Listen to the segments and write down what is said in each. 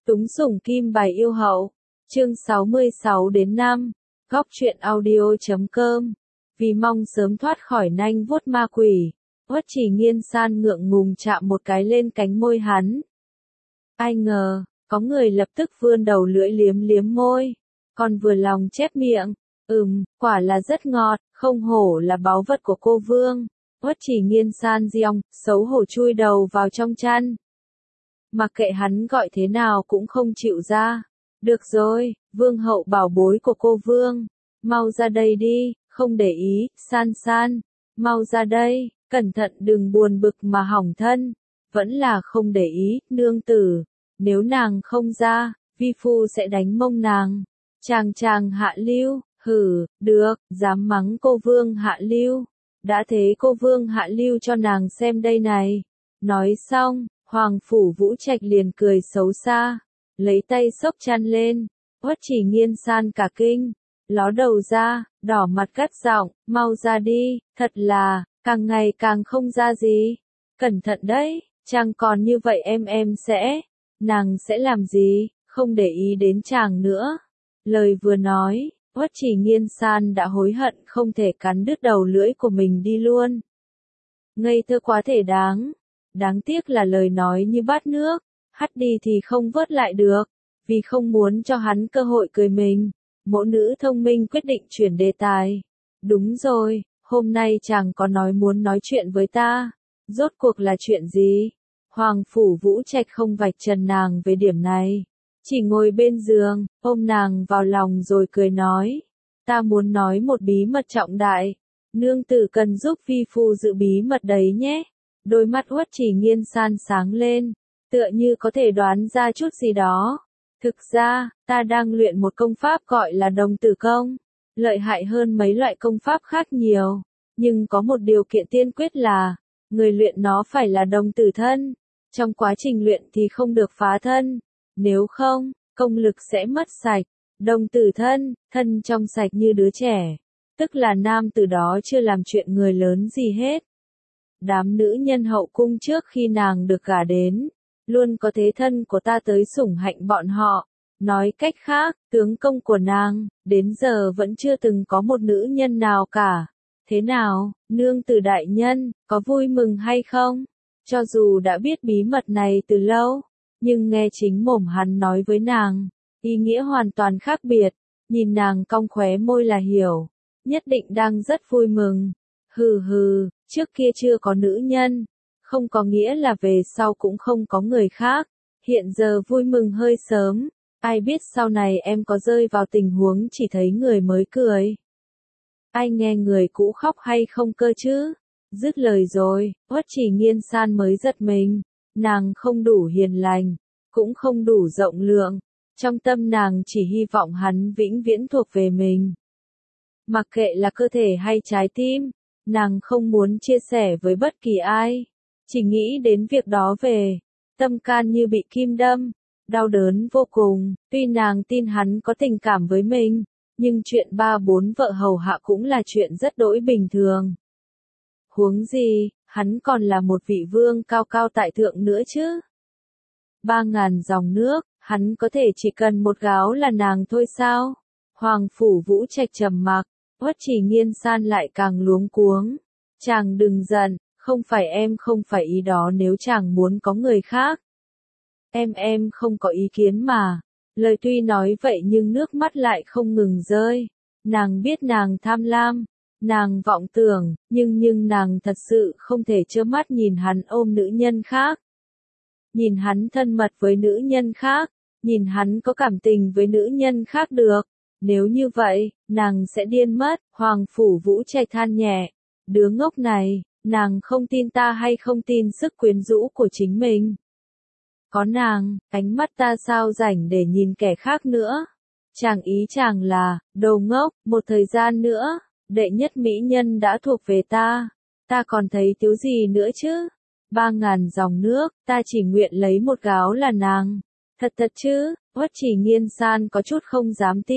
Túng sủng kim bài yêu hậu. Chương 66-5. Góc truyện audio.com. Vì mong sớm thoát khỏi nanh vuốt ma quỷ, Uất Chỉ Nghiên san ngượng ngùng chạm một cái lên cánh môi hắn. Ai ngờ, có người lập tức vươn đầu lưỡi liếm liếm môi, còn vừa lòng chép miệng. Quả là rất ngọt, không hổ là báu vật của cô vương. Uất Chỉ Nghiên san giọng, xấu hổ chui đầu vào trong chăn. Mặc kệ hắn gọi thế nào cũng không chịu ra. Được rồi, vương hậu bảo bối của cô vương. Mau ra đây đi, không để ý, san san. Mau ra đây, cẩn thận đừng buồn bực mà hỏng thân. Vẫn là không để ý, nương tử. Nếu nàng không ra, vi phu sẽ đánh mông nàng. Chàng hạ lưu, được, dám mắng cô vương hạ lưu. Đã thế cô vương hạ lưu cho nàng xem đây này. Nói xong, Hoàng Phủ Vũ Trạch liền cười xấu xa, lấy tay xốc chăn lên. Uất Chỉ Nghiên san cả kinh, ló đầu ra, đỏ mặt gắt giọng, mau ra đi, thật là, càng ngày càng không ra gì. Cẩn thận đấy, chàng còn như vậy em nàng sẽ làm gì, không để ý đến chàng nữa. Lời vừa nói, Uất Chỉ Nghiên san đã hối hận không thể cắn đứt đầu lưỡi của mình đi luôn. Ngây thơ quá thể đáng. Đáng tiếc là lời nói như bát nước, hắt đi thì không vớt lại được. Vì không muốn cho hắn cơ hội cười mình, mẫu nữ thông minh quyết định chuyển đề tài. Đúng rồi, hôm nay chàng có nói muốn nói chuyện với ta. Rốt cuộc là chuyện gì? Hoàng Phủ Vũ Trạch không vạch trần nàng về điểm này. Chỉ ngồi bên giường, ôm nàng vào lòng rồi cười nói. Ta muốn nói một bí mật trọng đại. Nương tử cần giúp vi phu giữ bí mật đấy nhé. Đôi mắt Uất Chỉ Nghiên san sáng lên, tựa như có thể đoán ra chút gì đó. Thực ra, ta đang luyện một công pháp gọi là đồng tử công, lợi hại hơn mấy loại công pháp khác nhiều, nhưng có một điều kiện tiên quyết là, người luyện nó phải là đồng tử thân, trong quá trình luyện thì không được phá thân, nếu không, công lực sẽ mất sạch. Đồng tử thân, thân trong sạch như đứa trẻ, tức là nam tử đó chưa làm chuyện người lớn gì hết. Đám nữ nhân hậu cung trước khi nàng được gả đến, luôn có thế thân của ta tới sủng hạnh bọn họ. Nói cách khác, tướng công của nàng, đến giờ vẫn chưa từng có một nữ nhân nào cả. Thế nào, nương tử đại nhân, có vui mừng hay không? Cho dù đã biết bí mật này từ lâu, nhưng nghe chính mồm hắn nói với nàng, ý nghĩa hoàn toàn khác biệt. Nhìn nàng cong khóe môi là hiểu, nhất định đang rất vui mừng. Trước kia chưa có nữ nhân, không có nghĩa là về sau cũng không có người khác. Hiện giờ vui mừng hơi sớm, ai biết sau này em có rơi vào tình huống chỉ thấy người mới cười. Ai nghe người cũ khóc hay không cơ chứ? Dứt lời rồi, Uất Chỉ Nghiên san mới giật mình, nàng không đủ hiền lành, cũng không đủ rộng lượng, trong tâm nàng chỉ hy vọng hắn vĩnh viễn thuộc về mình. Mặc kệ là cơ thể hay trái tim, nàng không muốn chia sẻ với bất kỳ ai, chỉ nghĩ đến việc đó về, tâm can như bị kim đâm, đau đớn vô cùng. Tuy nàng tin hắn có tình cảm với mình, nhưng chuyện 3-4 vợ hầu hạ cũng là chuyện rất đỗi bình thường. Huống gì, hắn còn là một vị vương cao cao tại thượng nữa chứ. 3.000 dòng nước, hắn có thể chỉ cần một gáo là nàng thôi sao? Hoàng Phủ Vũ Trạch trầm mặc. Uất Chỉ Nghiên san lại càng luống cuống. Chàng đừng giận, không phải ý đó nếu chàng muốn có người khác. Em không có ý kiến mà. Lời tuy nói vậy nhưng nước mắt lại không ngừng rơi. Nàng biết nàng tham lam, nàng vọng tưởng, nhưng nàng thật sự không thể trơ mắt nhìn hắn ôm nữ nhân khác. Nhìn hắn thân mật với nữ nhân khác, nhìn hắn có cảm tình với nữ nhân khác được. Nếu như vậy, nàng sẽ điên mất. Hoàng Phủ Vũ Trạch than nhẹ. Đứa ngốc này, nàng không tin ta hay không tin sức quyến rũ của chính mình. Có nàng, ánh mắt ta sao rảnh để nhìn kẻ khác nữa. Chàng là, đồ ngốc, một thời gian nữa, đệ nhất mỹ nhân đã thuộc về ta. Ta còn thấy thiếu gì nữa chứ? 3.000 dòng nước, ta chỉ nguyện lấy một gáo là nàng. Thật chứ? Uất Chỉ Nghiên san có chút không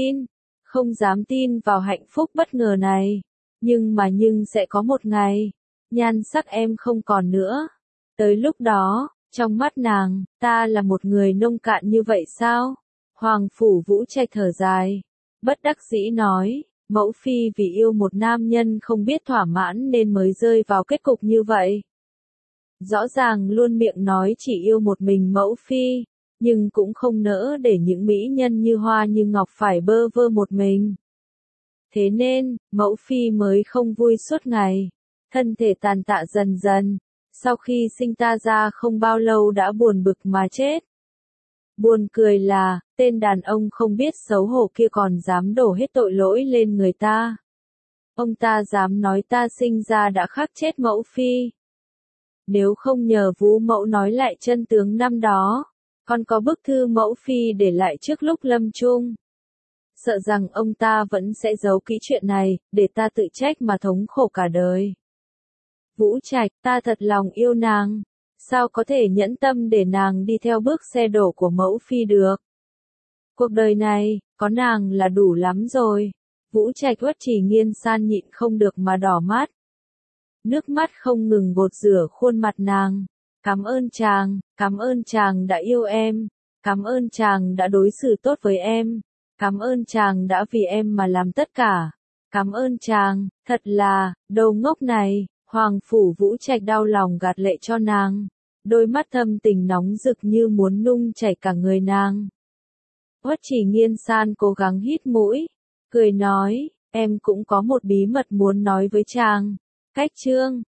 dám tin vào hạnh phúc bất ngờ này. Nhưng sẽ có một ngày, nhan sắc em không còn nữa. Tới lúc đó, Trong mắt nàng, ta là một người nông cạn như vậy sao? Hoàng Phủ Vũ Trạch thở dài, bất đắc dĩ nói, mẫu phi vì yêu một nam nhân không biết thỏa mãn nên mới rơi vào kết cục như vậy. Rõ ràng luôn miệng nói chỉ yêu một mình mẫu phi, nhưng cũng không nỡ để những mỹ nhân như hoa như ngọc phải bơ vơ một mình. Thế nên, mẫu phi mới không vui suốt ngày, thân thể tàn tạ dần dần, sau khi sinh ta ra không bao lâu đã buồn bực mà chết. Buồn cười là, tên đàn ông không biết xấu hổ kia còn dám đổ hết tội lỗi lên người ta. Ông ta dám nói ta sinh ra đã khắc chết mẫu phi. Nếu không nhờ Vũ mẫu nói lại chân tướng năm đó, còn có bức thư mẫu phi để lại trước lúc lâm chung. Sợ rằng ông ta vẫn sẽ giấu kỹ chuyện này, để ta tự trách mà thống khổ cả đời. Vũ Trạch, ta thật lòng yêu nàng, sao có thể nhẫn tâm để nàng đi theo bước xe đổ của mẫu phi được. Cuộc đời này, có nàng là đủ lắm rồi. Vũ Trạch Uất Chỉ Nghiên san nhịn không được mà đỏ mắt. Nước mắt không ngừng gột rửa khuôn mặt nàng. Cảm ơn chàng đã yêu em, cảm ơn chàng đã đối xử tốt với em, cảm ơn chàng đã vì em mà làm tất cả, cảm ơn chàng, thật là, đồ ngốc này. Hoàng Phủ Vũ Trạch đau lòng gạt lệ cho nàng, đôi mắt thâm tình nóng rực như muốn nung chảy cả người nàng. Uất Chỉ Nghiên san cố gắng hít mũi, cười nói, em cũng có một bí mật muốn nói với chàng. Cách chương